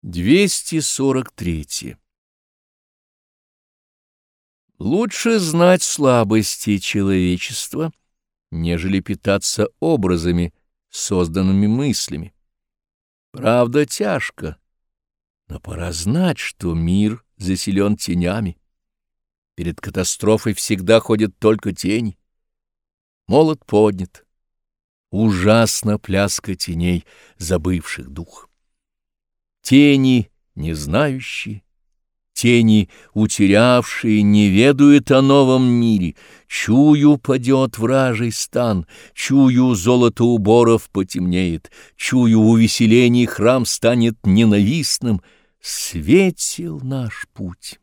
243. Лучше знать слабости человечества, нежели питаться образами, созданными мыслями. Правда, тяжко, но пора знать, что мир заселен тенями. Перед катастрофой всегда ходят только тени. Молот поднят. Ужасна пляска теней, забывших дух. Тени, не знающие, тени, утерявшие, не ведают о новом мире. Чую, падет вражий стан, чую, золото уборов потемнеет, чую, увеселений храм станет ненавистным. Светил наш путь.